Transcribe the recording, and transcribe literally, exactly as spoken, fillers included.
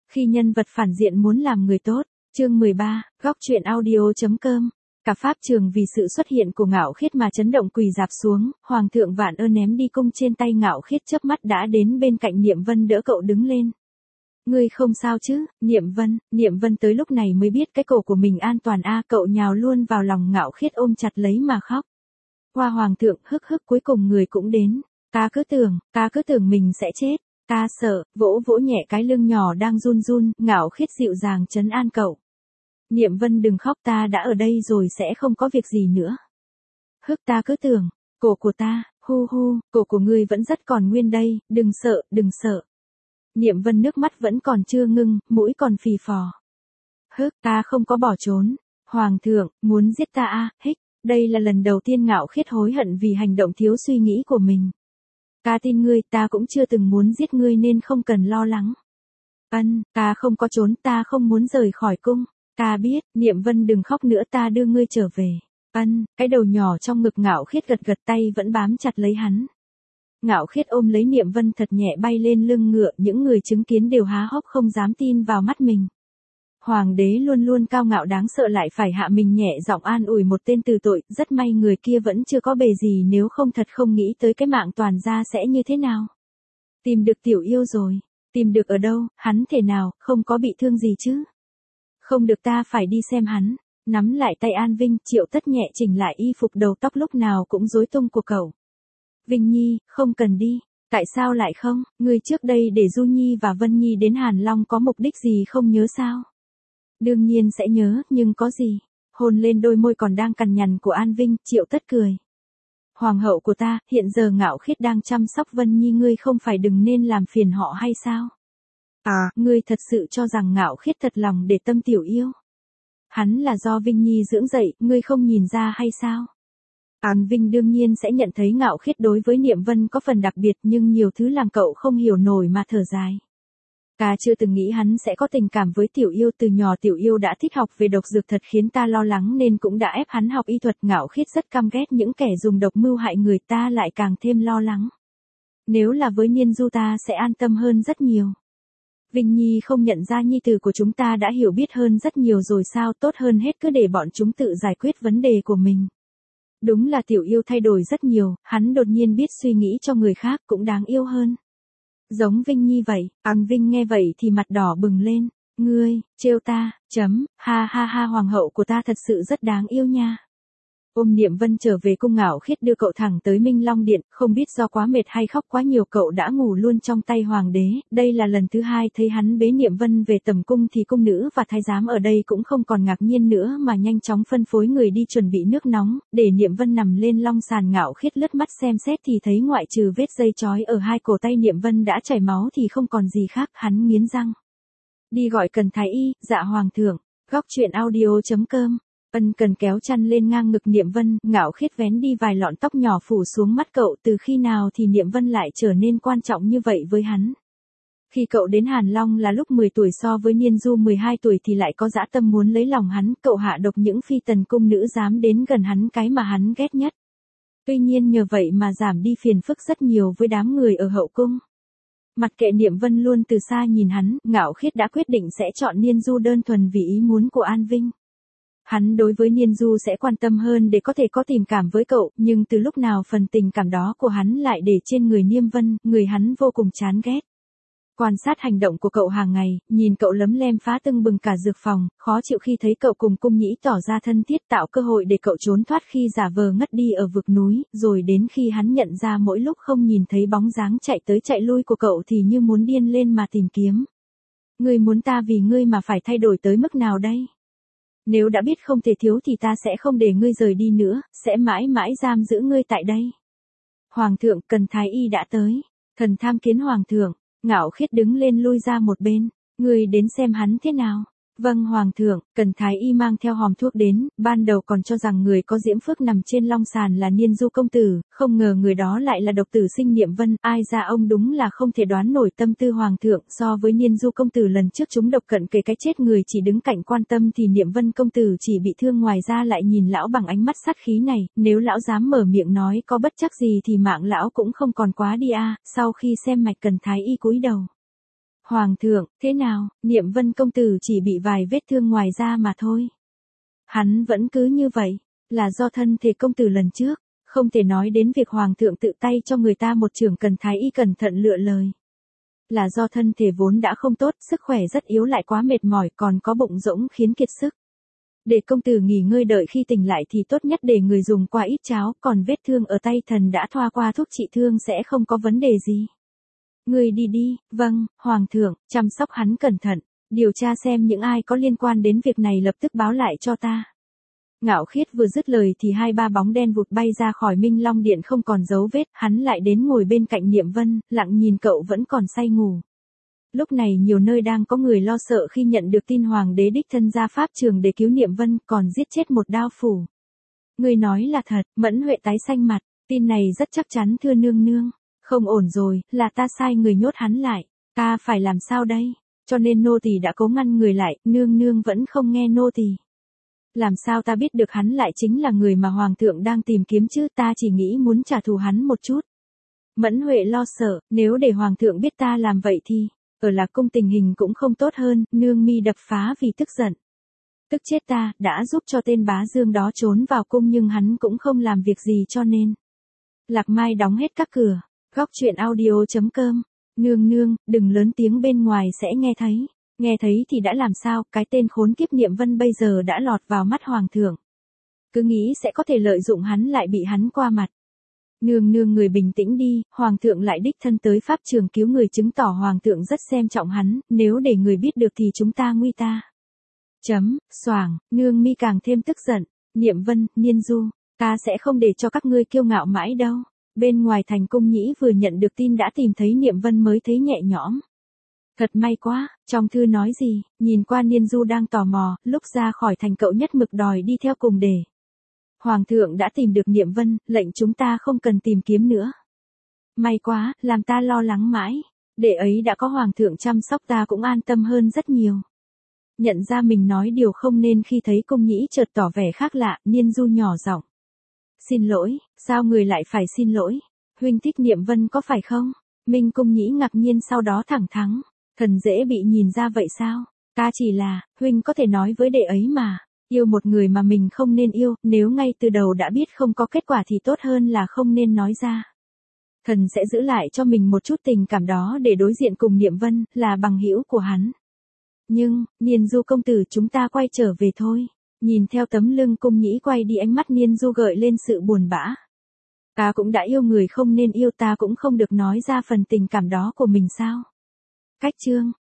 Khi nhân vật phản diện muốn làm người tốt, chương mười ba, góc truyện audio.com. Cả pháp trường vì sự xuất hiện của Ngạo Khiết mà chấn động quỳ dạp xuống, Hoàng thượng vạn ơn ném đi cung trên tay Ngạo Khiết chớp mắt đã đến bên cạnh Niệm Vân đỡ cậu đứng lên. Ngươi không sao chứ, Niệm Vân, Niệm Vân tới lúc này mới biết cái cổ của mình an toàn a, cậu nhào luôn vào lòng Ngạo Khiết ôm chặt lấy mà khóc. Hoa Hoàng thượng hức hức cuối cùng người cũng đến, ta cứ tưởng, ta cứ tưởng mình sẽ chết. Ta sợ, vỗ vỗ nhẹ cái lưng nhỏ đang run run, Ngạo Khiết dịu dàng trấn an cậu. Niệm Vân đừng khóc, ta đã ở đây rồi sẽ không có việc gì nữa. Hức ta cứ tưởng, cổ của ta, hu hu, cổ của ngươi vẫn rất còn nguyên đây, đừng sợ, đừng sợ. Niệm Vân nước mắt vẫn còn chưa ngưng, mũi còn phì phò. Hức ta không có bỏ trốn. Hoàng thượng, muốn giết ta à, hích, đây là lần đầu tiên Ngạo Khiết hối hận vì hành động thiếu suy nghĩ của mình. Ta tin ngươi, ta cũng chưa từng muốn giết ngươi nên không cần lo lắng. Ân, ta không có trốn, ta không muốn rời khỏi cung. Ta biết, Niệm Vân đừng khóc nữa, ta đưa ngươi trở về. Ân, cái đầu nhỏ trong ngực Ngạo Khiết gật gật tay vẫn bám chặt lấy hắn. Ngạo Khiết ôm lấy Niệm Vân thật nhẹ bay lên lưng ngựa, những người chứng kiến đều há hốc không dám tin vào mắt mình. Hoàng đế luôn luôn cao ngạo đáng sợ lại phải hạ mình nhẹ giọng an ủi một tên từ tội, rất may người kia vẫn chưa có bề gì, nếu không thật không nghĩ tới cái mạng toàn gia sẽ như thế nào. Tìm được tiểu yêu rồi, tìm được ở đâu, hắn thể nào, không có bị thương gì chứ. Không được, ta phải đi xem hắn. Nắm lại tay An Vinh, Triệu Tất nhẹ chỉnh lại y phục, đầu tóc lúc nào cũng rối tung của cậu. Vinh Nhi, không cần đi. Tại sao lại không, ngươi trước đây để Du Nhi và Vân Nhi đến Hàn Long có mục đích gì không nhớ sao? Đương nhiên sẽ nhớ, nhưng có gì? Hôn lên đôi môi còn đang cằn nhằn của An Vinh, Triệu Tất cười. Hoàng hậu của ta, hiện giờ Ngạo Khiết đang chăm sóc Vân Nhi, ngươi không phải đừng nên làm phiền họ hay sao? À, ngươi thật sự cho rằng Ngạo Khiết thật lòng để tâm tiểu yêu? Hắn là do Vinh Nhi dưỡng dậy, ngươi không nhìn ra hay sao? An Vinh đương nhiên sẽ nhận thấy Ngạo Khiết đối với Niệm Vân có phần đặc biệt, nhưng nhiều thứ làm cậu không hiểu nổi mà thở dài. Ta chưa từng nghĩ hắn sẽ có tình cảm với tiểu yêu, từ nhỏ tiểu yêu đã thích học về độc dược thật khiến ta lo lắng nên cũng đã ép hắn học y thuật. Ngạo Khiết rất căm ghét những kẻ dùng độc mưu hại người, ta lại càng thêm lo lắng. Nếu là với Niên Du ta sẽ an tâm hơn rất nhiều. Vinh Nhi không nhận ra nhi tử của chúng ta đã hiểu biết hơn rất nhiều rồi sao, tốt hơn hết cứ để bọn chúng tự giải quyết vấn đề của mình. Đúng là tiểu yêu thay đổi rất nhiều, hắn đột nhiên biết suy nghĩ cho người khác cũng đáng yêu hơn. Giống Vinh Nhi vậy. An Vinh nghe vậy thì mặt đỏ bừng lên. Ngươi, trêu ta, chấm, ha ha ha, hoàng hậu của ta thật sự rất đáng yêu nha. Ôm Niệm Vân trở về cung, Ngạo Khiết đưa cậu thẳng tới Minh Long Điện, không biết do quá mệt hay khóc quá nhiều cậu đã ngủ luôn trong tay hoàng đế. Đây là lần thứ hai thấy hắn bế Niệm Vân về tầm cung thì cung nữ và thái giám ở đây cũng không còn ngạc nhiên nữa mà nhanh chóng phân phối người đi chuẩn bị nước nóng, để Niệm Vân nằm lên long sàn. Ngạo Khiết lướt mắt xem xét thì thấy ngoại trừ vết dây trói ở hai cổ tay Niệm Vân đã chảy máu thì không còn gì khác, hắn nghiến răng. Đi gọi Cần thái y. Dạ hoàng thượng. Góc truyện audio.com. Ân Cần kéo chăn lên ngang ngực Niệm Vân, Ngạo Khiết vén đi vài lọn tóc nhỏ phủ xuống mắt cậu, từ khi nào thì Niệm Vân lại trở nên quan trọng như vậy với hắn. Khi cậu đến Hàn Long là lúc mười tuổi, so với Niên Du mười hai tuổi thì lại có dã tâm muốn lấy lòng hắn, cậu hạ độc những phi tần cung nữ dám đến gần hắn, cái mà hắn ghét nhất. Tuy nhiên nhờ vậy mà giảm đi phiền phức rất nhiều với đám người ở hậu cung. Mặc kệ Niệm Vân luôn từ xa nhìn hắn, Ngạo Khiết đã quyết định sẽ chọn Niên Du đơn thuần vì ý muốn của An Vinh. Hắn đối với Niên Du sẽ quan tâm hơn để có thể có tình cảm với cậu, nhưng từ lúc nào phần tình cảm đó của hắn lại để trên người Niệm Vân, người hắn vô cùng chán ghét. Quan sát hành động của cậu hàng ngày, nhìn cậu lấm lem phá tưng bừng cả dược phòng, khó chịu khi thấy cậu cùng cung nhĩ tỏ ra thân thiết, tạo cơ hội để cậu trốn thoát khi giả vờ ngất đi ở vực núi, rồi đến khi hắn nhận ra mỗi lúc không nhìn thấy bóng dáng chạy tới chạy lui của cậu thì như muốn điên lên mà tìm kiếm. Ngươi muốn ta vì ngươi mà phải thay đổi tới mức nào đây? Nếu đã biết không thể thiếu thì ta sẽ không để ngươi rời đi nữa, sẽ mãi mãi giam giữ ngươi tại đây. Hoàng thượng, Cần thái y đã tới. Thần tham kiến hoàng thượng. Ngạo Khiết đứng lên lui ra một bên. Ngươi đến xem hắn thế nào? Vâng hoàng thượng. Cần thái y mang theo hòm thuốc đến, ban đầu còn cho rằng người có diễm phước nằm trên long sàn là Niên Du công tử, không ngờ người đó lại là độc tử sinh Niệm Vân, ai ra ông đúng là không thể đoán nổi tâm tư hoàng thượng. So với Niên Du công tử lần trước chúng độc cận kề cái chết người chỉ đứng cạnh quan tâm thì Niệm Vân công tử chỉ bị thương, ngoài ra lại nhìn lão bằng ánh mắt sát khí này, nếu lão dám mở miệng nói có bất trắc gì thì mạng lão cũng không còn quá đi a. Sau khi xem mạch, Cần thái y cúi đầu. Hoàng thượng, thế nào, Niệm Vân công tử chỉ bị vài vết thương ngoài da mà thôi. Hắn vẫn cứ như vậy, là do thân thể công tử lần trước, không thể nói đến việc hoàng thượng tự tay cho người ta một chưởng cần thái y cẩn thận lựa lời. Là do thân thể vốn đã không tốt, sức khỏe rất yếu lại quá mệt mỏi còn có bụng rỗng khiến kiệt sức. Để công tử nghỉ ngơi đợi khi tỉnh lại thì tốt nhất để người dùng qua ít cháo, còn vết thương ở tay thần đã thoa qua thuốc trị thương sẽ không có vấn đề gì. Người đi đi, vâng, hoàng thượng, chăm sóc hắn cẩn thận, điều tra xem những ai có liên quan đến việc này lập tức báo lại cho ta. Ngạo Khiết vừa dứt lời thì hai ba bóng đen vụt bay ra khỏi Minh Long Điện không còn dấu vết, hắn lại đến ngồi bên cạnh Niệm Vân, lặng nhìn cậu vẫn còn say ngủ. Lúc này nhiều nơi đang có người lo sợ khi nhận được tin hoàng đế đích thân ra pháp trường để cứu Niệm Vân, còn giết chết một đao phủ. Người nói là thật, Mẫn Huệ tái xanh mặt, tin này rất chắc chắn thưa nương nương. Không ổn rồi, là ta sai người nhốt hắn lại, ta phải làm sao đây? Cho nên nô tỳ đã cố ngăn người lại, nương nương vẫn không nghe nô tỳ. Làm sao ta biết được hắn lại chính là người mà hoàng thượng đang tìm kiếm chứ, ta chỉ nghĩ muốn trả thù hắn một chút. Mẫn Huệ lo sợ, nếu để hoàng thượng biết ta làm vậy thì, ở Lạc Cung tình hình cũng không tốt hơn, nương mi đập phá vì tức giận. Tức chết ta, đã giúp cho tên bá dương đó trốn vào cung nhưng hắn cũng không làm việc gì cho nên. Lạc Mai đóng hết các cửa. Góc truyện audio chấm com. Nương nương, đừng lớn tiếng bên ngoài sẽ nghe thấy. Nghe thấy thì đã làm sao, cái tên khốn kiếp Niệm Vân bây giờ đã lọt vào mắt hoàng thượng. Cứ nghĩ sẽ có thể lợi dụng hắn lại bị hắn qua mặt. Nương nương người bình tĩnh đi, hoàng thượng lại đích thân tới pháp trường cứu người chứng tỏ hoàng thượng rất xem trọng hắn, nếu để người biết được thì chúng ta nguy ta. Chấm, xoàng, nương mi càng thêm tức giận. Niệm Vân, Niên Du, ta sẽ không để cho các ngươi kiêu ngạo mãi đâu. Bên ngoài thành cung nhĩ vừa nhận được tin đã tìm thấy Niệm Vân mới thấy nhẹ nhõm. Thật may quá, trong thư nói gì, nhìn qua Niên Du đang tò mò, lúc ra khỏi thành cậu nhất mực đòi đi theo cùng để. Hoàng thượng đã tìm được Niệm Vân, lệnh chúng ta không cần tìm kiếm nữa. May quá, làm ta lo lắng mãi, để ấy đã có hoàng thượng chăm sóc ta cũng an tâm hơn rất nhiều. Nhận ra mình nói điều không nên khi thấy cung nhĩ chợt tỏ vẻ khác lạ, Niên Du nhỏ giọng. Xin lỗi, sao người lại phải xin lỗi? Huynh thích Niệm Vân có phải không? Minh cung nhĩ ngạc nhiên sau đó thẳng thắn. Thần dễ bị nhìn ra vậy sao? Ta chỉ là, huynh có thể nói với đệ ấy mà. Yêu một người mà mình không nên yêu, nếu ngay từ đầu đã biết không có kết quả thì tốt hơn là không nên nói ra. Thần sẽ giữ lại cho mình một chút tình cảm đó để đối diện cùng Niệm Vân, là bằng hữu của hắn. Nhưng, Niên Du công tử chúng ta quay trở về thôi. Nhìn theo tấm lưng cung nhĩ quay đi ánh mắt Niên Du gợi lên sự buồn bã. Ta cũng đã yêu người không nên yêu, ta cũng không được nói ra phần tình cảm đó của mình sao? Cách chương